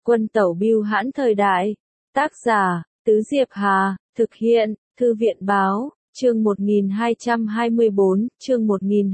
Quân tẩu bưu hãn thời đại. Tác giả, Tứ Diệp Hà, thực hiện, Thư viện báo, chương 1224, chương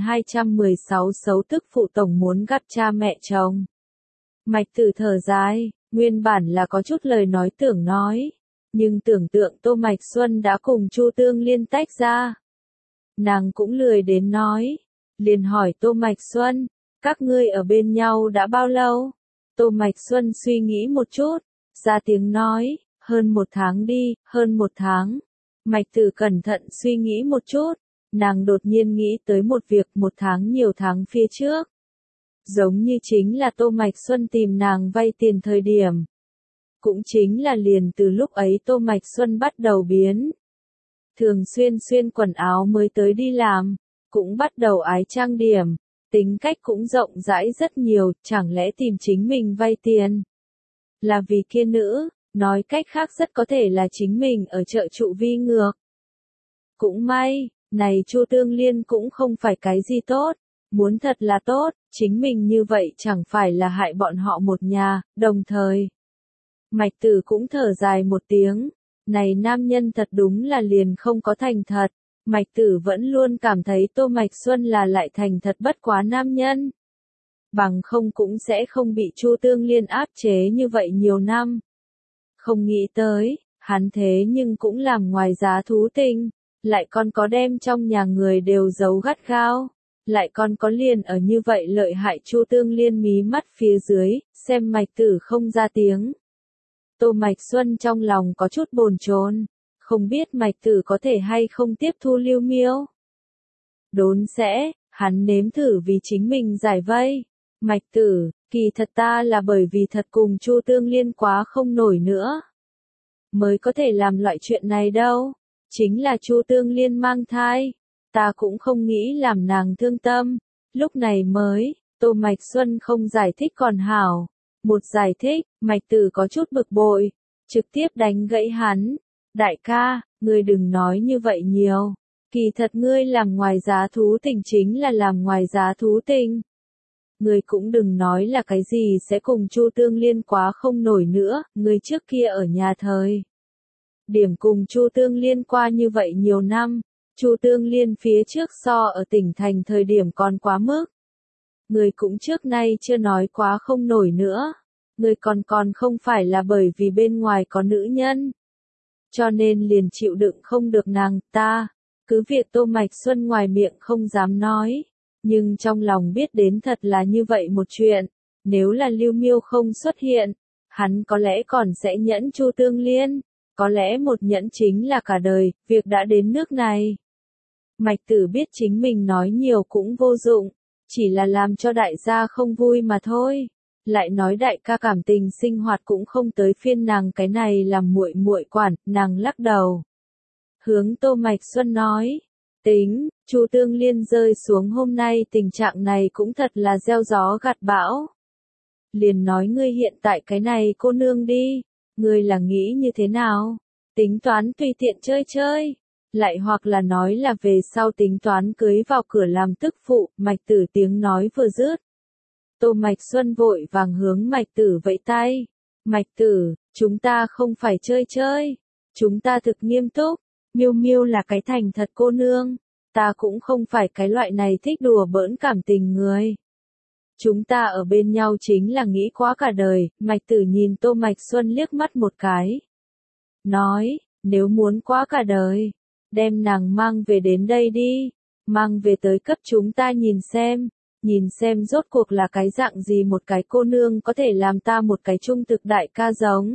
1216 xấu tức phụ tổng muốn gặp cha mẹ chồng. Mạch Tử thở dài, nguyên bản là có chút lời nói tưởng nói, nhưng tưởng tượng Tô Mạch Xuân đã cùng Chu Tương Liên tách ra. Nàng cũng lười đến nói, liền hỏi Tô Mạch Xuân, các ngươi ở bên nhau đã bao lâu? Tô Mạch Xuân suy nghĩ một chút, ra tiếng nói, hơn 1 tháng đi, hơn 1 tháng. Mạch Tử cẩn thận suy nghĩ một chút, nàng đột nhiên nghĩ tới một việc 1 tháng nhiều tháng phía trước. Giống như chính là Tô Mạch Xuân tìm nàng vay tiền thời điểm. Cũng chính là liền từ lúc ấy Tô Mạch Xuân bắt đầu biến. Thường xuyên xuyên quần áo mới tới đi làm, cũng bắt đầu ái trang điểm, tính cách cũng rộng rãi rất nhiều, chẳng lẽ tìm chính mình vay tiền. Là vì kia nữ, nói cách khác rất có thể là chính mình ở chợ trụ vi ngược. Cũng may, này Chu Tương Liên cũng không phải cái gì tốt, muốn thật là tốt, chính mình như vậy chẳng phải là hại bọn họ một nhà, đồng thời. Mạch Tử cũng thở dài một tiếng, này nam nhân thật đúng là liền không có thành thật, Mạch Tử vẫn luôn cảm thấy Tô Mạch Xuân là lại thành thật bất quá nam nhân. Bằng không cũng sẽ không bị Chu Tương Liên áp chế như vậy nhiều năm. Không nghĩ tới, hắn thế nhưng cũng làm ngoài giá thú tình, lại còn có đem trong nhà người đều giấu gắt gao, lại còn có liền ở như vậy lợi hại Chu Tương Liên mí mắt phía dưới, xem Mạch Tử không ra tiếng. Tô Mạch Xuân trong lòng có chút bồn chồn, không biết Mạch Tử có thể hay không tiếp thu Lưu Miêu. Đốn sẽ, hắn nếm thử vì chính mình giải vây. Mạch Tử, kỳ thật ta là bởi vì thật cùng Chu Tương Liên quá không nổi nữa. Mới có thể làm loại chuyện này đâu. Chính là Chu Tương Liên mang thai. Ta cũng không nghĩ làm nàng thương tâm. Lúc này mới, Tô Mạch Xuân không giải thích còn hảo. Một giải thích, Mạch Tử có chút bực bội. Trực tiếp đánh gãy hắn. Đại ca, ngươi đừng nói như vậy nhiều. Kỳ thật ngươi làm ngoài giá thú tình chính là làm ngoài giá thú tình. Ngươi cũng đừng nói là cái gì sẽ cùng Chu Tương Liên quá không nổi nữa, ngươi trước kia ở nhà thời. Điểm cùng Chu Tương Liên qua như vậy nhiều năm, Chu Tương Liên phía trước so ở tỉnh thành thời điểm còn quá mức. Ngươi cũng trước nay chưa nói quá không nổi nữa, ngươi còn không phải là bởi vì bên ngoài có nữ nhân. Cho nên liền chịu đựng không được nàng ta, cứ việc Tô Mạch Xuân ngoài miệng không dám nói. Nhưng trong lòng biết đến thật là như vậy một chuyện, nếu là Lưu Miêu không xuất hiện, hắn có lẽ còn sẽ nhẫn Chu Tương Liên, có lẽ một nhẫn chính là cả đời, việc đã đến nước này. Mạch Tử biết chính mình nói nhiều cũng vô dụng, chỉ là làm cho đại gia không vui mà thôi. Lại nói đại ca cảm tình sinh hoạt cũng không tới phiên nàng cái này làm muội muội quản, nàng lắc đầu. Hướng Tô Mạch Xuân nói. Tính, Chu Tương Liên rơi xuống hôm nay tình trạng này cũng thật là gieo gió gặt bão. Liền nói ngươi hiện tại cái này cô nương đi, ngươi là nghĩ như thế nào? Tính toán tùy tiện chơi chơi, lại hoặc là nói là về sau tính toán cưới vào cửa làm tức phụ, Mạch Tử tiếng nói vừa dứt. Tô Mạch Xuân vội vàng hướng Mạch Tử vẫy tay. Mạch Tử, chúng ta không phải chơi chơi, chúng ta thực nghiêm túc. Miêu Miêu là cái thành thật cô nương, ta cũng không phải cái loại này thích đùa bỡn cảm tình người. Chúng ta ở bên nhau chính là nghĩ quá cả đời, Mạch Tử nhìn Tô Mạch Xuân liếc mắt một cái. Nói, nếu muốn quá cả đời, đem nàng mang về đến đây đi, mang về tới cấp chúng ta nhìn xem rốt cuộc là cái dạng gì một cái cô nương có thể làm ta một cái trung thực đại ca giống.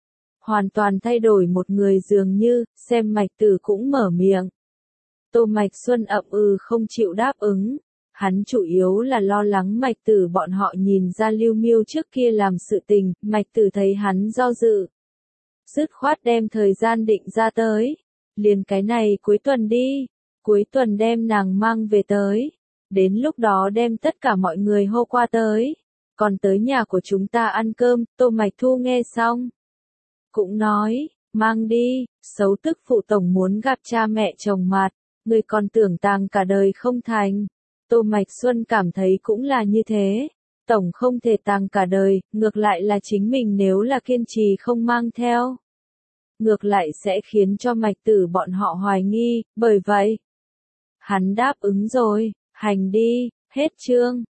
Hoàn toàn thay đổi một người dường như, xem Mạch Tử cũng mở miệng. Tô Mạch Xuân ậm không chịu đáp ứng. Hắn chủ yếu là lo lắng Mạch Tử bọn họ nhìn ra Lưu Miêu trước kia làm sự tình, Mạch Tử thấy hắn do dự. Dứt khoát đem thời gian định ra tới. Liền cái này cuối tuần đi, cuối tuần đem nàng mang về tới. Đến lúc đó đem tất cả mọi người hô qua tới. Còn tới nhà của chúng ta ăn cơm, Tô Mạch Thu nghe xong. Cũng nói, mang đi, xấu tức phụ tổng muốn gặp cha mẹ chồng mặt, người còn tưởng tàng cả đời không thành. Tô Mạch Xuân cảm thấy cũng là như thế. tổng không thể tàng cả đời, ngược lại là chính mình nếu là kiên trì không mang theo. Ngược lại sẽ khiến cho Mạch Tử bọn họ hoài nghi, bởi vậy. Hắn đáp ứng rồi, hành đi, hết chương.